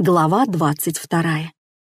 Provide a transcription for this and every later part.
Глава 22.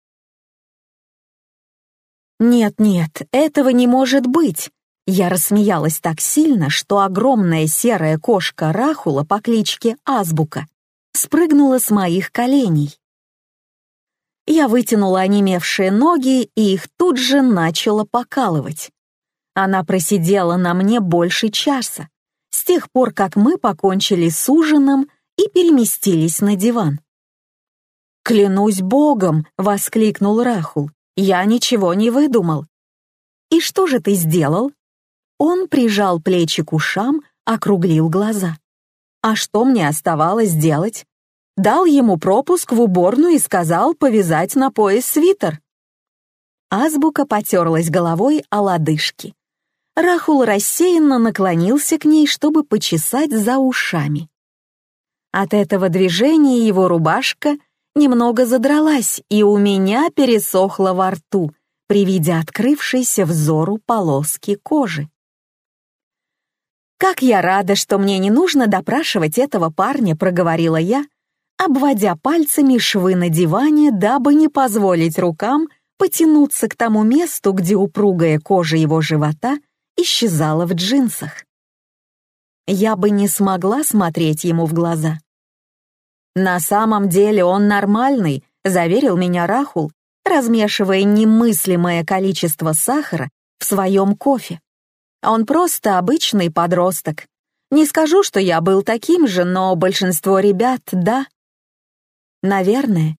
«Нет, этого не может быть!» Я рассмеялась так сильно, что огромная серая кошка Рахула по кличке Азбука спрыгнула с моих коленей. Я вытянула онемевшие ноги, и их тут же начало покалывать. Она просидела на мне больше часа, с тех пор, как мы покончили с ужином и переместились на диван. «Клянусь Богом!» — воскликнул Рахул. «Я ничего не выдумал». «И что же ты сделал?» Он прижал плечи к ушам, округлил глаза. «А что мне оставалось делать?» Дал ему пропуск в уборную и сказал повязать на пояс свитер. Азбука потерлась головой о лодыжки. Рахул рассеянно наклонился к ней, чтобы почесать за ушами. От этого движения его рубашка немного задралась, и у меня пересохло во рту при виде открывшейся взору полоски кожи. «Как я рада, что мне не нужно допрашивать этого парня», — проговорила я, обводя пальцами швы на диване, дабы не позволить рукам потянуться к тому месту, где упругая кожа его живота исчезала в джинсах. Я бы не смогла смотреть ему в глаза. «На самом деле он нормальный», — заверил меня Рахул, размешивая немыслимое количество сахара в своем кофе. «Он просто обычный подросток. Не скажу, что я был таким же, но большинство ребят — да». «Наверное».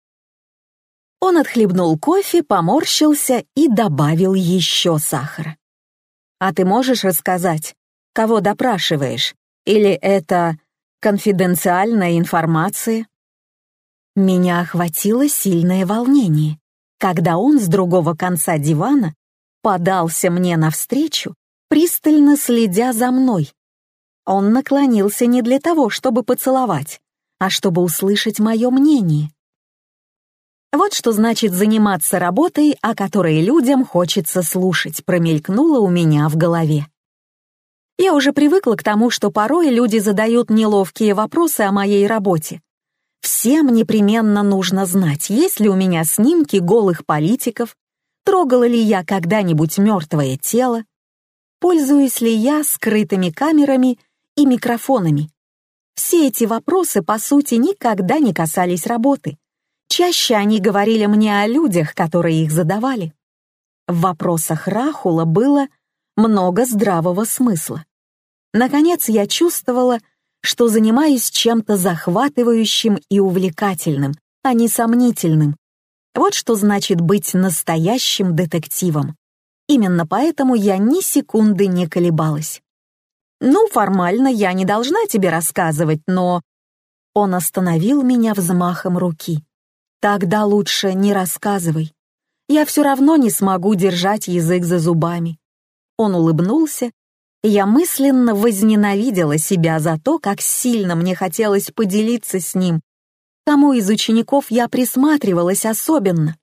Он отхлебнул кофе, поморщился и добавил еще сахара. «А ты можешь рассказать, кого допрашиваешь? Или это конфиденциальная информация?» Меня охватило сильное волнение, когда он с другого конца дивана подался мне навстречу, пристально следя за мной. Он наклонился не для того, чтобы поцеловать, а чтобы услышать мое мнение. «Вот что значит заниматься работой, о которой людям хочется слушать», промелькнуло у меня в голове. Я уже привыкла к тому, что порой люди задают неловкие вопросы о моей работе. Всем непременно нужно знать, есть ли у меня снимки голых политиков, трогала ли я когда-нибудь мертвое тело, пользуюсь ли я скрытыми камерами и микрофонами. Все эти вопросы, по сути, никогда не касались работы. Чаще они говорили мне о людях, которые их задавали. В вопросах Рахула было много здравого смысла. Наконец я чувствовала, что занимаюсь чем-то захватывающим и увлекательным, а не сомнительным. Вот что значит быть настоящим детективом. Именно поэтому я ни секунды не колебалась. «Ну, формально я не должна тебе рассказывать, но...» Он остановил меня взмахом руки. «Тогда лучше не рассказывай. Я все равно не смогу держать язык за зубами». Он улыбнулся, и я мысленно возненавидела себя за то, как сильно мне хотелось поделиться с ним, кому из учеников я присматривалась особенно.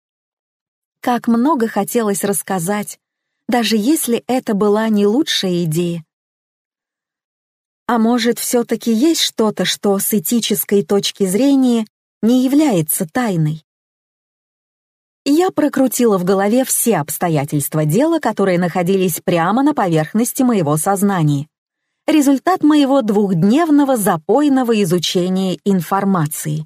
Как много хотелось рассказать, даже если это была не лучшая идея. А может, все-таки есть что-то, что с этической точки зрения не является тайной? Я прокрутила в голове все обстоятельства дела, которые находились прямо на поверхности моего сознания. Результат моего двухдневного запойного изучения информации.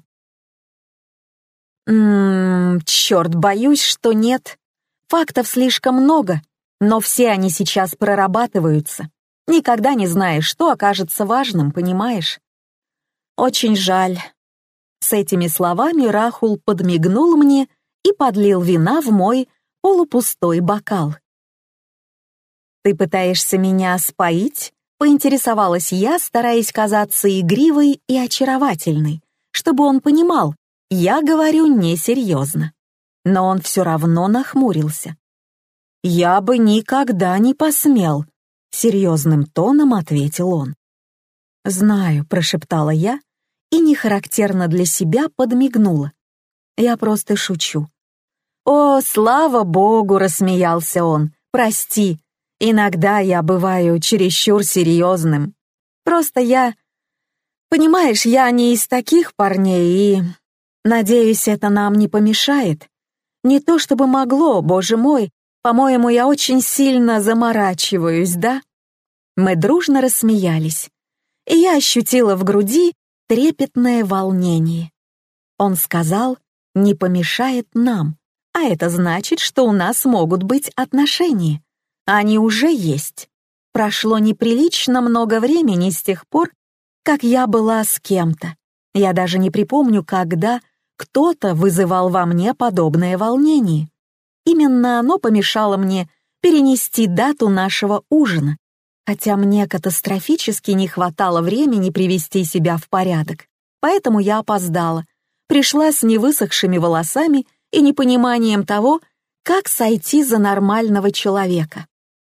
Черт, боюсь, что нет. Фактов слишком много, но все они сейчас прорабатываются. Никогда не знаешь, что окажется важным, понимаешь? Очень жаль. С этими словами Рахул подмигнул мне и подлил вина в мой полупустой бокал. «Ты пытаешься меня споить?» — поинтересовалась я, стараясь казаться игривой и очаровательной, чтобы он понимал, я говорю несерьезно. Но он все равно нахмурился. «Я бы никогда не посмел», — серьезным тоном ответил он. «Знаю», — прошептала я и нехарактерно для себя подмигнула. «Я просто шучу». «О, слава богу!» — рассмеялся он. «Прости, иногда я бываю чересчур серьезным. Просто я... Понимаешь, я не из таких парней и... Надеюсь, это нам не помешает. Не то чтобы могло, боже мой, по-моему, я очень сильно заморачиваюсь, да?» Мы дружно рассмеялись, и я ощутила в груди трепетное волнение. Он сказал, не помешает нам, а это значит, что у нас могут быть отношения. Они уже есть. Прошло неприлично много времени с тех пор, как я была с кем-то. Я даже не припомню, когда кто-то вызывал во мне подобное волнение. Именно оно помешало мне перенести дату нашего ужина, хотя мне катастрофически не хватало времени привести себя в порядок. Поэтому я опоздала, пришла с невысохшими волосами и непониманием того, как сойти за нормального человека.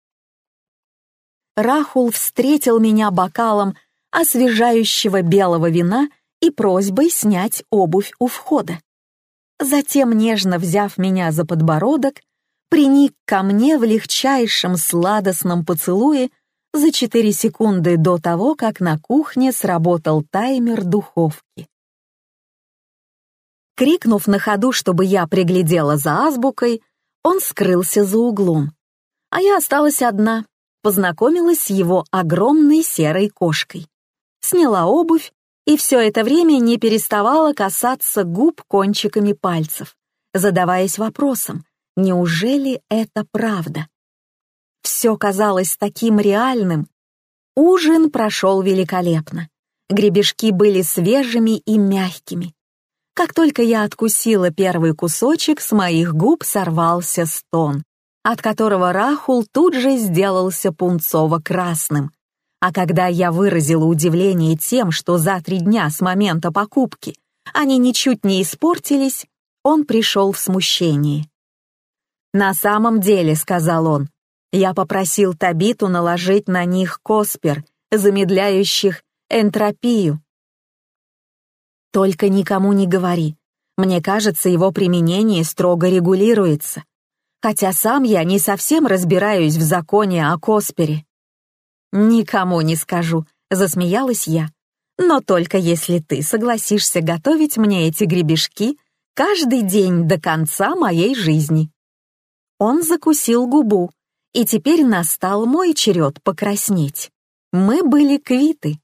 Рахул встретил меня бокалом освежающего белого вина и просьбой снять обувь у входа. Затем, нежно взяв меня за подбородок, приник ко мне в легчайшем сладостном поцелуе за 4 секунды до того, как на кухне сработал таймер духовки. Крикнув на ходу, чтобы я приглядела за азбукой, он скрылся за углом, а я осталась одна, познакомилась с его огромной серой кошкой. Сняла обувь и все это время не переставала касаться губ кончиками пальцев, задаваясь вопросом, неужели это правда? Все казалось таким реальным. Ужин прошел великолепно. Гребешки были свежими и мягкими. Как только я откусила первый кусочек, с моих губ сорвался стон, от которого Рахул тут же сделался пунцово-красным. А когда я выразила удивление тем, что за 3 дня с момента покупки они ничуть не испортились, он пришел в смущение. «На самом деле», — сказал он, — «я попросил Табиту наложить на них коспер, замедляющих энтропию». «Только никому не говори. Мне кажется, его применение строго регулируется. Хотя сам я не совсем разбираюсь в законе о коспере». «Никому не скажу», — засмеялась я. «Но только если ты согласишься готовить мне эти гребешки каждый день до конца моей жизни». Он закусил губу, и теперь настал мой черед покраснеть. Мы были квиты.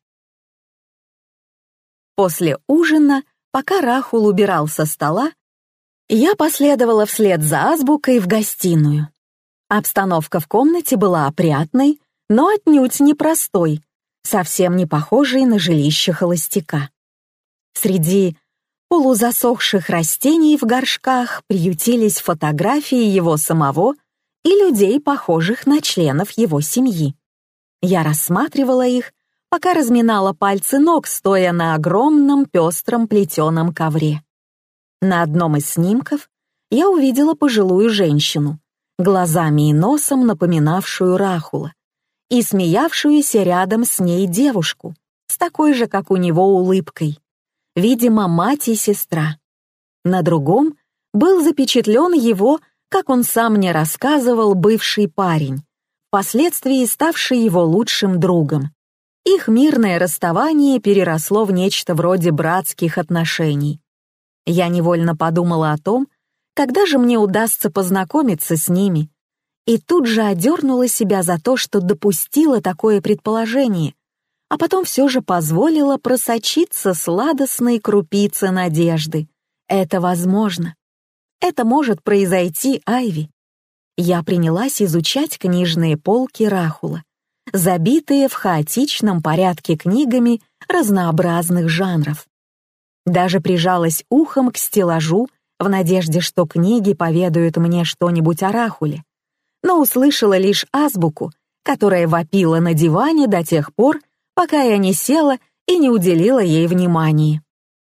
После ужина, пока Рахул убирал со стола, я последовала вслед за азбукой в гостиную. Обстановка в комнате была опрятной, но отнюдь непростой, совсем не похожей на жилище холостяка. Среди полузасохших растений в горшках приютились фотографии его самого и людей, похожих на членов его семьи. Я рассматривала их, пока разминала пальцы ног, стоя на огромном пестром плетеном ковре. На одном из снимков я увидела пожилую женщину, глазами и носом напоминавшую Рахула, и смеявшуюся рядом с ней девушку, с такой же, как у него, улыбкой. Видимо, мать и сестра. На другом был запечатлен его, как он сам мне рассказывал, бывший парень, впоследствии ставший его лучшим другом. Их мирное расставание переросло в нечто вроде братских отношений. Я невольно подумала о том, когда же мне удастся познакомиться с ними, и тут же одернула себя за то, что допустила такое предположение, а потом все же позволила просочиться сладостной крупице надежды. Это возможно. Это может произойти, Айви. Я принялась изучать книжные полки Рахула, забитые в хаотичном порядке книгами разнообразных жанров. Даже прижалась ухом к стеллажу в надежде, что книги поведают мне что-нибудь о Рахуле, но услышала лишь азбуку, которая вопила на диване до тех пор, пока я не села и не уделила ей внимания.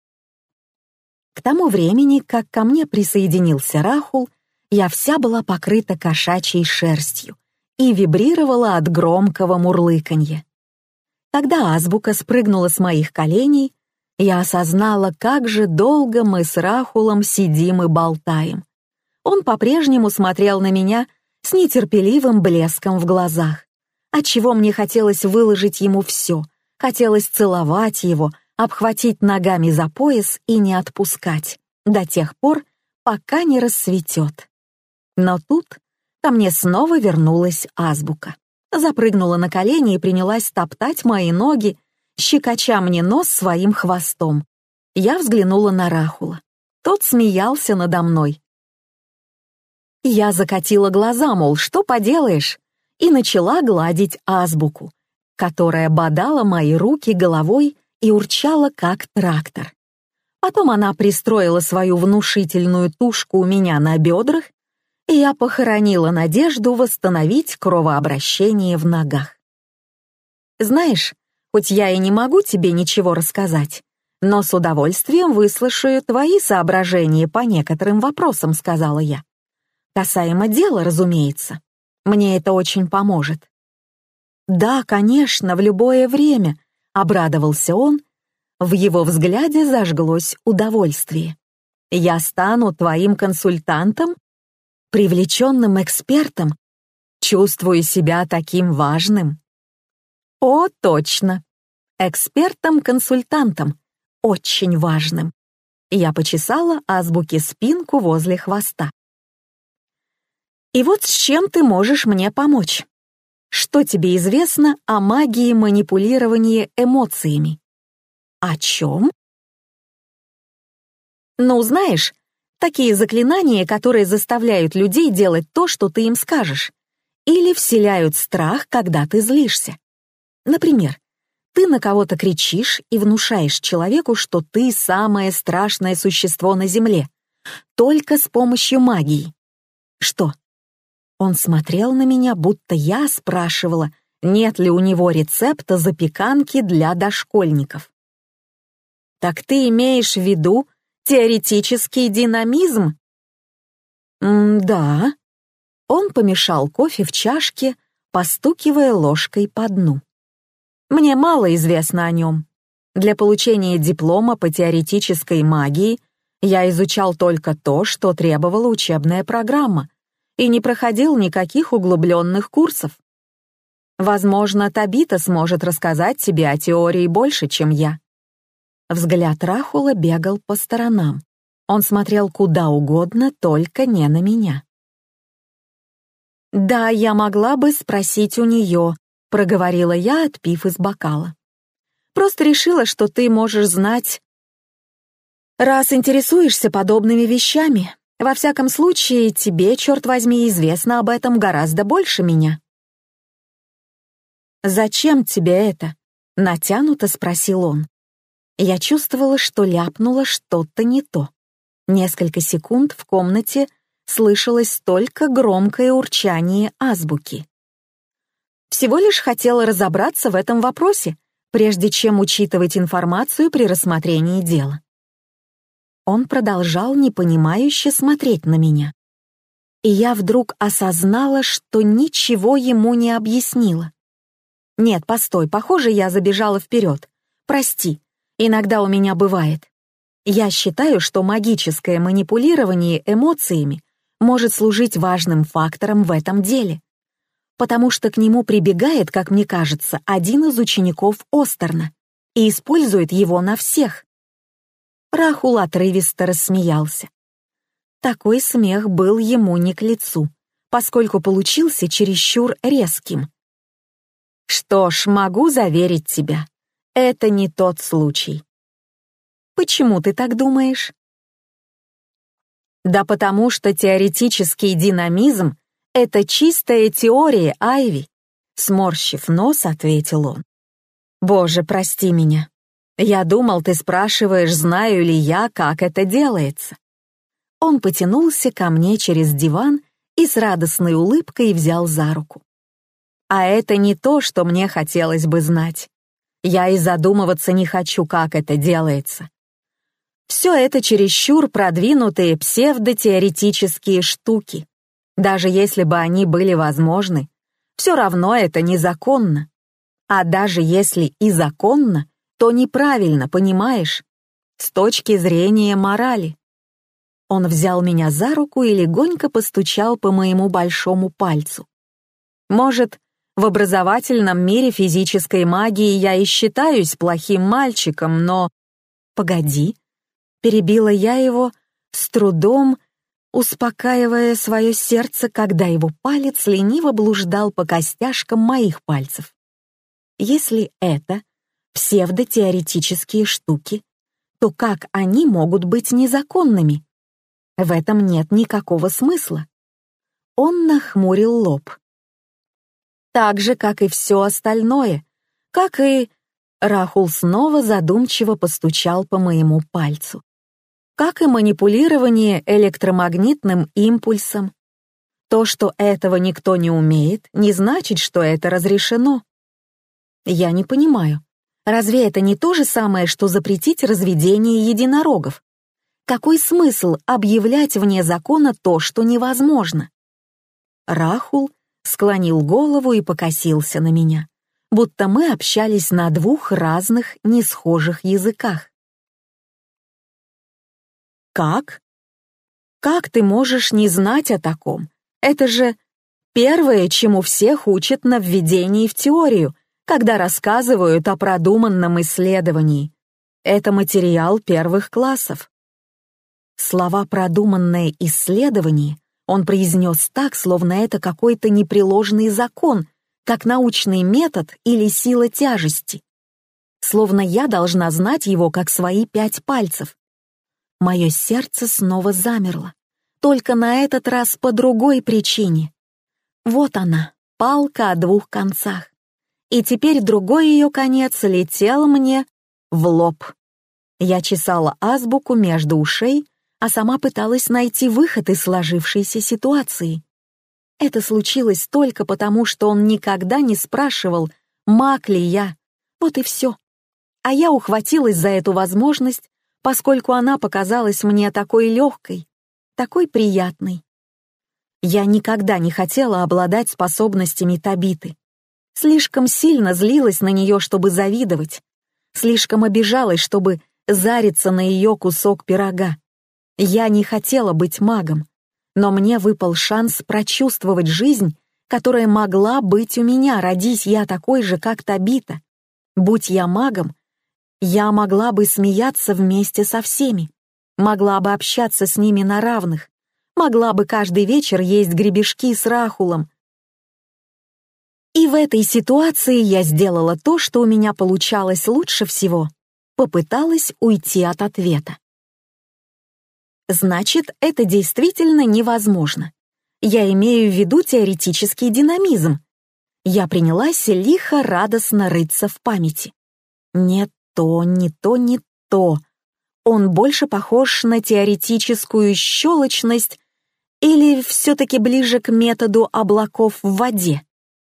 К тому времени, как ко мне присоединился Рахул, я вся была покрыта кошачьей шерстью и вибрировала от громкого мурлыканья. Когда азбука спрыгнула с моих коленей, я осознала, как же долго мы с Рахулом сидим и болтаем. Он по-прежнему смотрел на меня с нетерпеливым блеском в глазах, отчего мне хотелось выложить ему все, хотелось целовать его, обхватить ногами за пояс и не отпускать. до тех пор, пока не рассветет. Но тут ко мне снова вернулась азбука. Запрыгнула на колени и принялась топтать мои ноги, щекоча мне нос своим хвостом. Я взглянула на Рахула. Тот смеялся надо мной. Я закатила глаза, мол, что поделаешь, и начала гладить азбуку, которая бодала мои руки головой и урчала, как трактор. Потом она пристроила свою внушительную тушку у меня на бедрах, и я похоронила надежду восстановить кровообращение в ногах. Знаешь, хоть я и не могу тебе ничего рассказать, но с удовольствием выслушаю твои соображения по некоторым вопросам, сказала я. Касаемо дела, разумеется. Мне это очень поможет. Да, конечно, в любое время, обрадовался он. В его взгляде зажглось удовольствие. Я стану твоим консультантом, привлеченным экспертом. Чувствую себя таким важным. О, точно. Экспертом-консультантом. Очень важным. Я почесала азбуке спинку возле хвоста. И вот с чем ты можешь мне помочь? Что тебе известно о магии манипулирования эмоциями? О чем? Ну, знаешь, такие заклинания, которые заставляют людей делать то, что ты им скажешь, или вселяют страх, когда ты злишься. Например, ты на кого-то кричишь и внушаешь человеку, что ты самое страшное существо на Земле, только с помощью магии. Что? Он смотрел на меня, будто я спрашивала, нет ли у него рецепта запеканки для дошкольников. Так ты имеешь в виду теоретический динамизм? Да. Он помешал кофе в чашке, постукивая ложкой по дну. Мне мало известно о нем. Для получения диплома по теоретической магии я изучал только то, что требовала учебная программа, и не проходил никаких углубленных курсов. Возможно, Табита сможет рассказать тебе о теории больше, чем я. Взгляд Рахула бегал по сторонам. Он смотрел куда угодно, только не на меня. «Да, я могла бы спросить у нее», — проговорила я, отпив из бокала. «Просто решила, что ты можешь знать, раз интересуешься подобными вещами. Во всяком случае, тебе, черт возьми, известно об этом гораздо больше меня». «Зачем тебе это?» — натянуто спросил он. Я чувствовала, что ляпнула что-то не то. Несколько секунд в комнате слышалось только громкое урчание азбуки. Всего лишь хотела разобраться в этом вопросе, прежде чем учитывать информацию при рассмотрении дела. Он продолжал непонимающе смотреть на меня. И я вдруг осознала, что ничего ему не объяснила. Нет, постой, похоже, я забежала вперед. Прости, иногда у меня бывает. Я считаю, что магическое манипулирование эмоциями может служить важным фактором в этом деле, потому что к нему прибегает, как мне кажется, один из учеников Остерна и использует его на всех. Рахул отрывисто рассмеялся. Такой смех был ему не к лицу, поскольку получился чересчур резким. «Что ж, могу заверить тебя, это не тот случай». «Почему ты так думаешь?» «Да потому что теоретический динамизм — это чистая теория, Айви», — сморщив нос, ответил он. «Боже, прости меня. Я думал, ты спрашиваешь, знаю ли я, как это делается». Он потянулся ко мне через диван и с радостной улыбкой взял за руку. «А это не то, что мне хотелось бы знать. Я и задумываться не хочу, как это делается. Все это чересчур продвинутые псевдотеоретические штуки. Даже если бы они были возможны, все равно это незаконно. А даже если и законно, то неправильно, понимаешь? С точки зрения морали». Он взял меня за руку и легонько постучал по моему большому пальцу. «Может, в образовательном мире физической магии я и считаюсь плохим мальчиком, но...» «Погоди», — перебила я его, с трудом успокаивая свое сердце, когда его палец лениво блуждал по костяшкам моих пальцев. Если это псевдотеоретические штуки, то как они могут быть незаконными? В этом нет никакого смысла. Он нахмурил лоб. Так же, как и все остальное, как и... Рахул снова задумчиво постучал по моему пальцу. Как и манипулирование электромагнитным импульсом. То, что этого никто не умеет, не значит, что это разрешено. Я не понимаю, разве это не то же самое, что запретить разведение единорогов? Какой смысл объявлять вне закона то, что невозможно? Рахул склонил голову и покосился на меня, будто мы общались на двух разных, несхожих языках. «Как? Как ты можешь не знать о таком? Это же первое, чему всех учат на введении в теорию, когда рассказывают о продуманном исследовании. Это материал первых классов». Слова «продуманное исследование» он произнес так, словно это какой-то непреложный закон, как научный метод или сила тяжести. Словно я должна знать его как свои 5 пальцев. Мое сердце снова замерло, только на этот раз по другой причине. Вот она, палка о 2 концах. И теперь другой ее конец летел мне в лоб. Я чесала азбуку между ушей, а сама пыталась найти выход из сложившейся ситуации. Это случилось только потому, что он никогда не спрашивал, маг ли я. Вот и все. А я ухватилась за эту возможность, поскольку она показалась мне такой легкой, такой приятной. Я никогда не хотела обладать способностями Табиты. Слишком сильно злилась на нее, чтобы завидовать. Слишком обижалась, чтобы зариться на ее кусок пирога. Я не хотела быть магом, но мне выпал шанс прочувствовать жизнь, которая могла быть у меня, родись я такой же, как Табита. Будь я магом, я могла бы смеяться вместе со всеми, могла бы общаться с ними на равных, могла бы каждый вечер есть гребешки с Рахулом. И в этой ситуации я сделала то, что у меня получалось лучше всего, попыталась уйти от ответа. Значит, это действительно невозможно. Я имею в виду теоретический динамизм. Я принялась лихо радостно рыться в памяти. Не то, не то, не то. Он больше похож на теоретическую щелочность или все-таки ближе к методу облаков в воде?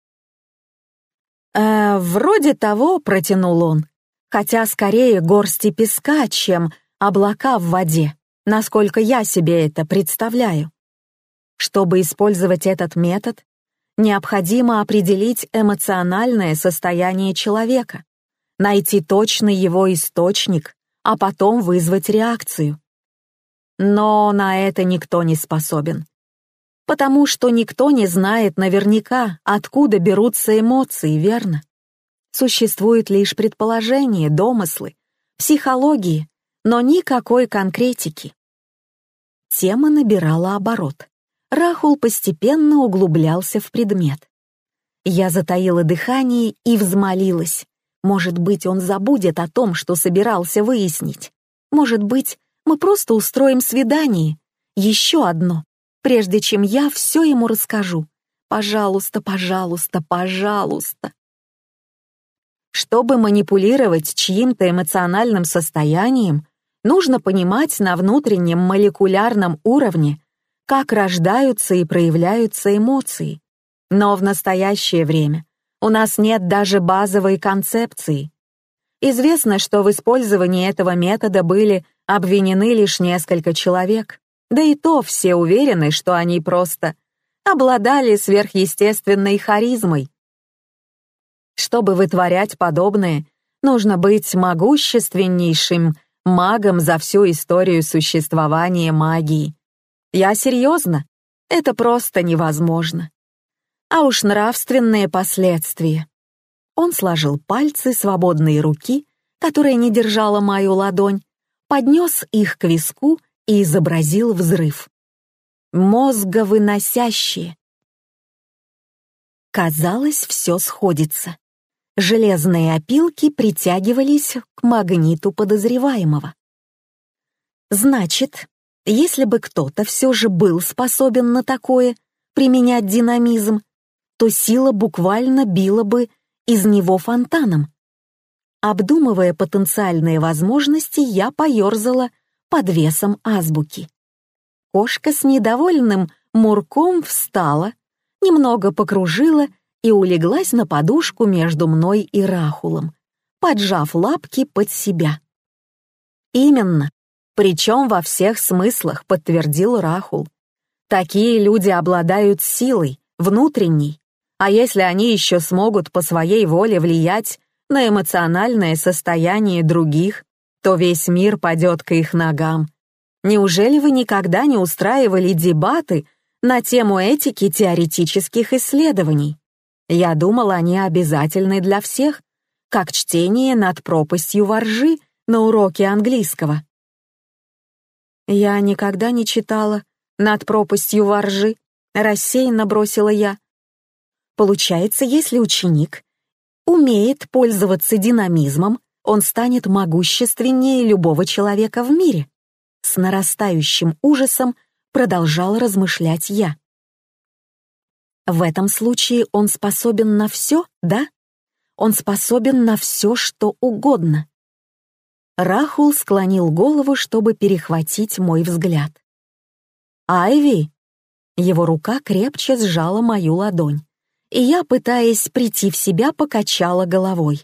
«Вроде того», — протянул он, хотя скорее горсти песка, чем облака в воде, насколько я себе это представляю. Чтобы использовать этот метод, необходимо определить эмоциональное состояние человека, найти точный его источник, а потом вызвать реакцию. Но на это никто не способен. Потому что никто не знает наверняка, откуда берутся эмоции, верно? Существуют лишь предположения, домыслы, психологии, но никакой конкретики. Тема набирала оборот. Рахул постепенно углублялся в предмет. Я затаила дыхание и взмолилась. Может быть, он забудет о том, что собирался выяснить. Может быть, мы просто устроим свидание. Еще одно, прежде чем я все ему расскажу. Пожалуйста, пожалуйста, пожалуйста. Чтобы манипулировать чьим-то эмоциональным состоянием, нужно понимать на внутреннем молекулярном уровне, как рождаются и проявляются эмоции. Но в настоящее время у нас нет даже базовой концепции. Известно, что в использовании этого метода были обвинены лишь несколько человек, да и то все уверены, что они просто обладали сверхъестественной харизмой. Чтобы вытворять подобное, нужно быть могущественнейшим магом за всю историю существования магии. Я серьезно, это просто невозможно. А уж нравственные последствия. Он сложил пальцы свободной руки, которая не держала мою ладонь, поднес их к виску и изобразил взрыв. Мозговыносящие. Казалось, все сходится. Железные опилки притягивались к магниту подозреваемого. Значит, если бы кто-то все же был способен на такое, применять динамизм, то сила буквально била бы из него фонтаном. Обдумывая потенциальные возможности, я поерзала под весом азбуки. Кошка с недовольным мурком встала, немного покружила и улеглась на подушку между мной и Рахулом, поджав лапки под себя. «Именно, причем во всех смыслах», — подтвердил Рахул. «Такие люди обладают силой, внутренней, а если они еще смогут по своей воле влиять на эмоциональное состояние других, то весь мир падет к их ногам. Неужели вы никогда не устраивали дебаты на тему этики теоретических исследований? Я думала, они обязательны для всех, как чтение «Над пропастью воржи» на уроке английского». «Я никогда не читала «Над пропастью воржи», — рассеянно бросила я. Получается, если ученик умеет пользоваться динамизмом, он станет могущественнее любого человека в мире. С нарастающим ужасом продолжал размышлять я. В этом случае он способен на все, да? Он способен на все, что угодно. Рахул склонил голову, чтобы перехватить мой взгляд. «Айви!» Его рука крепче сжала мою ладонь, и я, пытаясь прийти в себя, покачала головой.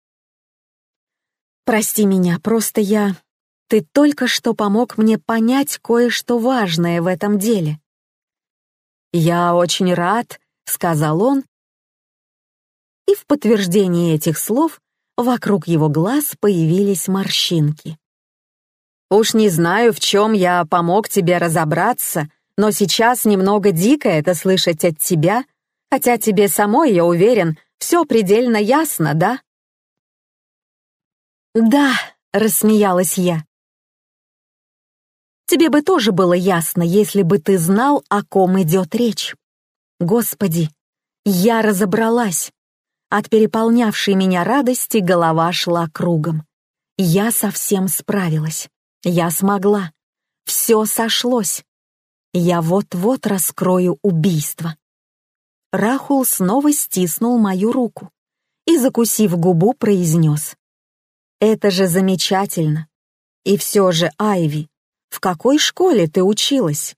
«Прости меня, просто Ты только что помог мне понять кое-что важное в этом деле». «Я очень рад», — сказал он, и в подтверждение этих слов вокруг его глаз появились морщинки. «Уж не знаю, в чем я помог тебе разобраться, но сейчас немного дико это слышать от тебя, хотя тебе самой, я уверен, все предельно ясно, да?» «Да», — рассмеялась я. «Тебе бы тоже было ясно, если бы ты знал, о ком идет речь. Господи, я разобралась. От переполнявшей меня радости голова шла кругом. Я совсем справилась. Я смогла. Все сошлось. Я вот-вот раскрою убийство». Рахул снова стиснул мою руку и, закусив губу, произнес: «Это же замечательно. И все же, Айви, в какой школе ты училась?»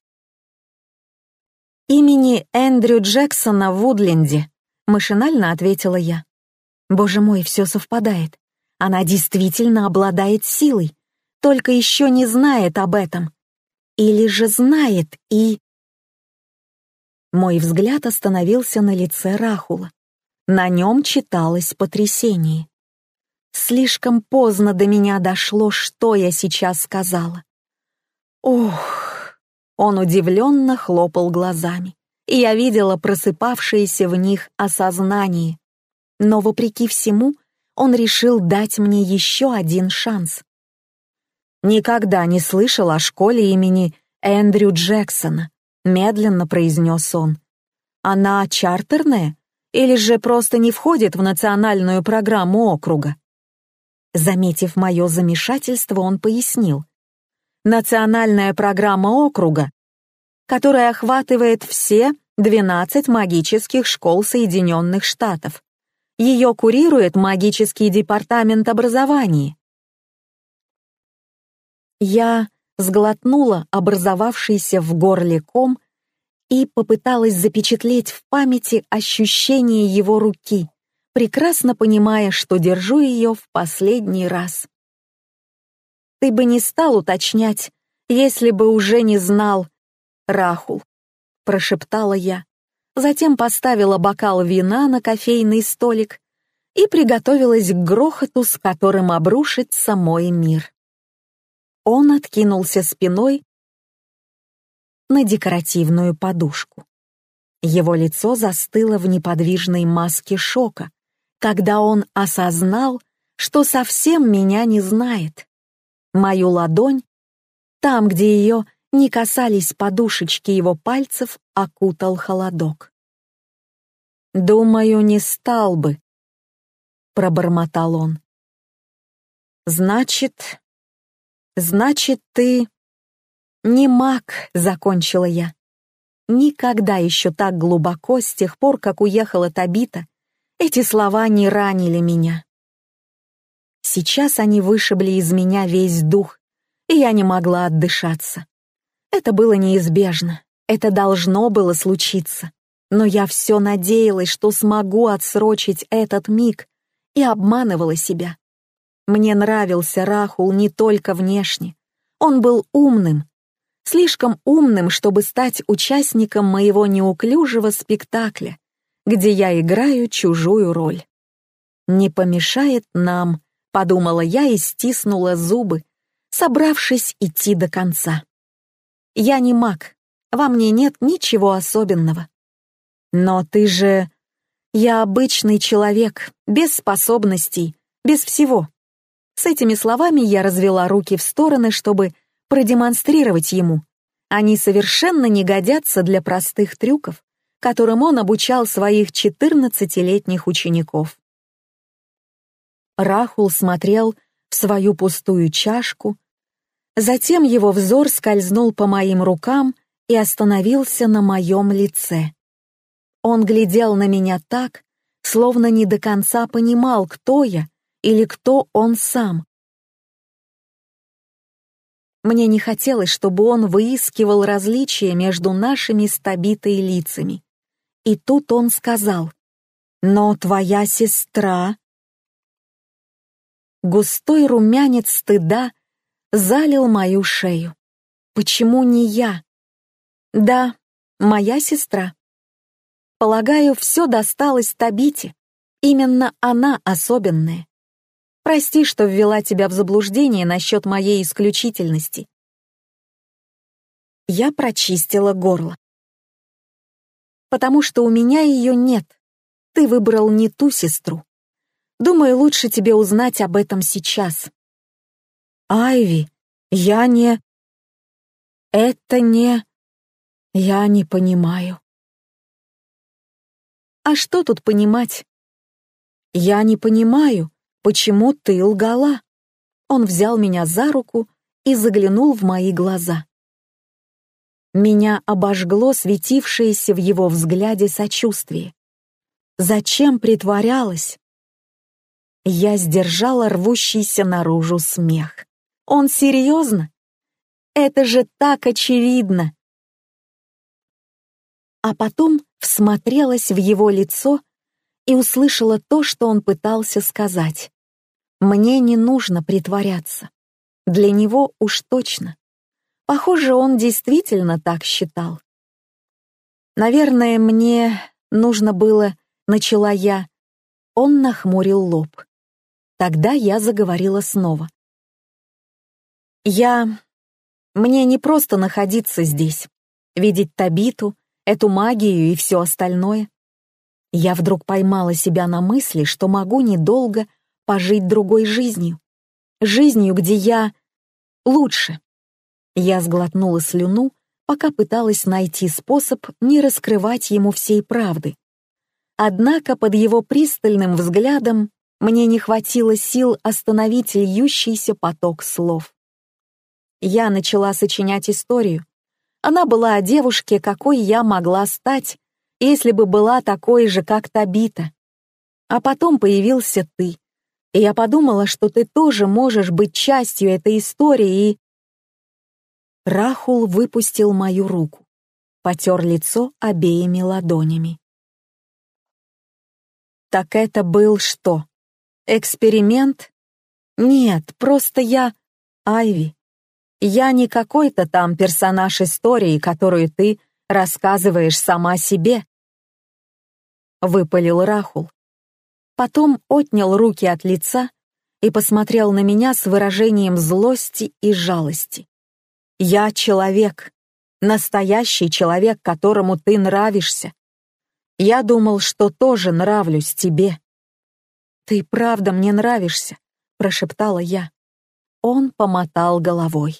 «Имени Эндрю Джексона в Вудленде», — машинально ответила я. «Боже мой, все совпадает. Она действительно обладает силой, только еще не знает об этом. Или же знает и...» Мой взгляд остановился на лице Рахула. На нем читалось потрясение. Слишком поздно до меня дошло, что я сейчас сказала. «Ох!» Он удивленно хлопал глазами, и я видела просыпавшееся в них осознание. Но, вопреки всему, он решил дать мне еще один шанс. «Никогда не слышал о школе имени Эндрю Джексона», — медленно произнес он. «Она чартерная или же просто не входит в национальную программу округа?» Заметив мое замешательство, он пояснил. «Национальная программа округа, которая охватывает все 12 магических школ Соединенных Штатов. Ее курирует магический департамент образования». Я сглотнула образовавшийся в горле ком и попыталась запечатлеть в памяти ощущение его руки, прекрасно понимая, что держу ее в последний раз. «Ты бы не стал уточнять, если бы уже не знал, Рахул», — прошептала я. Затем поставила бокал вина на кофейный столик и приготовилась к грохоту, с которым обрушится мой мир. Он откинулся спиной на декоративную подушку. Его лицо застыло в неподвижной маске шока, когда он осознал, что совсем меня не знает. Мою ладонь Там, где ее не касались подушечки его пальцев, окутал холодок. «Думаю, не стал бы», — пробормотал он. «Значит, ты не маг», — закончила я. Никогда еще так глубоко, с тех пор, как уехала Табита, эти слова не ранили меня. Сейчас они вышибли из меня весь дух, и я не могла отдышаться. Это было неизбежно, это должно было случиться. Но я все надеялась, что смогу отсрочить этот миг, и обманывала себя. Мне нравился Рахул не только внешне. Он был умным, слишком умным, чтобы стать участником моего неуклюжего спектакля, где я играю чужую роль. «Не помешает нам», — подумала я и стиснула зубы, собравшись идти до конца. «Я не маг, во мне нет ничего особенного». «Но ты же...» «Я обычный человек, без способностей, без всего». С этими словами я развела руки в стороны, чтобы продемонстрировать ему. Они совершенно не годятся для простых трюков, которым он обучал своих 14-летних учеников. Рахул смотрел в свою пустую чашку, затем его взор скользнул по моим рукам и остановился на моем лице. Он глядел на меня так, словно не до конца понимал, кто я или кто он сам. Мне не хотелось, чтобы он выискивал различия между нашими с Табитой лицами. И тут он сказал: «Но твоя сестра...» Густой румянец стыда залил мою шею. Почему не я? Да, моя сестра. Полагаю, все досталось Табите. Именно она особенная. Прости, что ввела тебя в заблуждение насчет моей исключительности. Я прочистила горло. Потому что у меня ее нет. Ты выбрал не ту сестру. Думаю, лучше тебе узнать об этом сейчас. Айви, я не... Это не... Я не понимаю. А что тут понимать? Я не понимаю, почему ты лгала. Он взял меня за руку и заглянул в мои глаза. Меня обожгло светившееся в его взгляде сочувствие. Зачем притворялась? Я сдержала рвущийся наружу смех. Он серьезно? Это же так очевидно. А потом всмотрелась в его лицо и услышала то, что он пытался сказать. Мне не нужно притворяться. Для него уж точно. Похоже, он действительно так считал. Наверное, мне нужно было, начала я. Он нахмурил лоб. Тогда я заговорила снова. Мне не просто находиться здесь, видеть Табиту, эту магию и все остальное. Я вдруг поймала себя на мысли, что могу недолго пожить другой жизнью. Жизнью, где я лучше. Я сглотнула слюну, пока пыталась найти способ не раскрывать ему всей правды. Однако под его пристальным взглядом мне не хватило сил остановить льющийся поток слов. Я начала сочинять историю. Она была о девушке, какой я могла стать, если бы была такой же, как Табита. А потом появился ты, и я подумала, что ты тоже можешь быть частью этой истории, и... Рахул выпустил мою руку, потер лицо обеими ладонями. Так это был что? Эксперимент? Нет, просто я... Айви, я не какой-то там персонаж истории, которую ты рассказываешь сама себе. Выпалил Рахул. Потом отнял руки от лица и посмотрел на меня с выражением злости и жалости. Я человек, настоящий человек, которому ты нравишься. Я думал, что тоже нравлюсь тебе. Ты правда мне нравишься, прошептала я. Он помотал головой.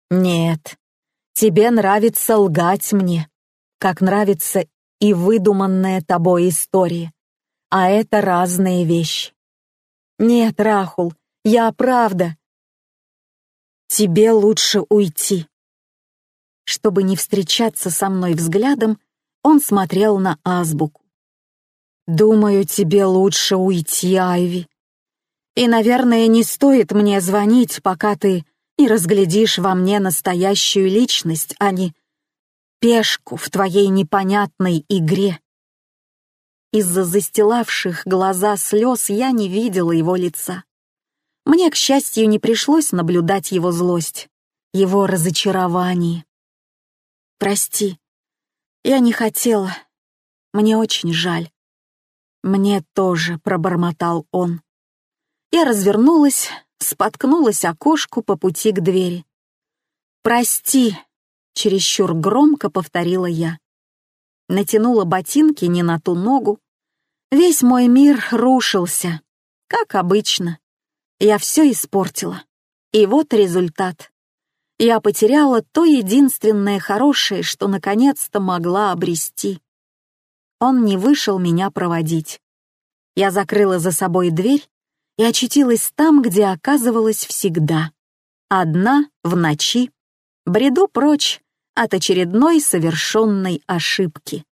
Нет, тебе нравится лгать мне, как нравится и выдуманная тобой история. А это разные вещи. Нет, Рахул, я правда. Тебе лучше уйти. Чтобы не встречаться со мной взглядом, он смотрел на азбуку. Думаю, тебе лучше уйти, Айви. И, наверное, не стоит мне звонить, пока ты не разглядишь во мне настоящую личность, а не пешку в твоей непонятной игре. Из-за застилавших глаза слез я не видела его лица. Мне, к счастью, не пришлось наблюдать его злость, его разочарование. Прости, я не хотела. Мне очень жаль. Мне тоже, пробормотал он. Я развернулась, споткнулась о кошку по пути к двери. «Прости», — чересчур громко повторила я. Натянула ботинки не на ту ногу. Весь мой мир рушился, как обычно. Я все испортила. И вот результат. Я потеряла то единственное хорошее, что наконец-то могла обрести. Он не вышел меня проводить. Я закрыла за собой дверь и очутилась там, где оказывалась всегда. Одна, в ночи, бреду прочь от очередной совершенной ошибки.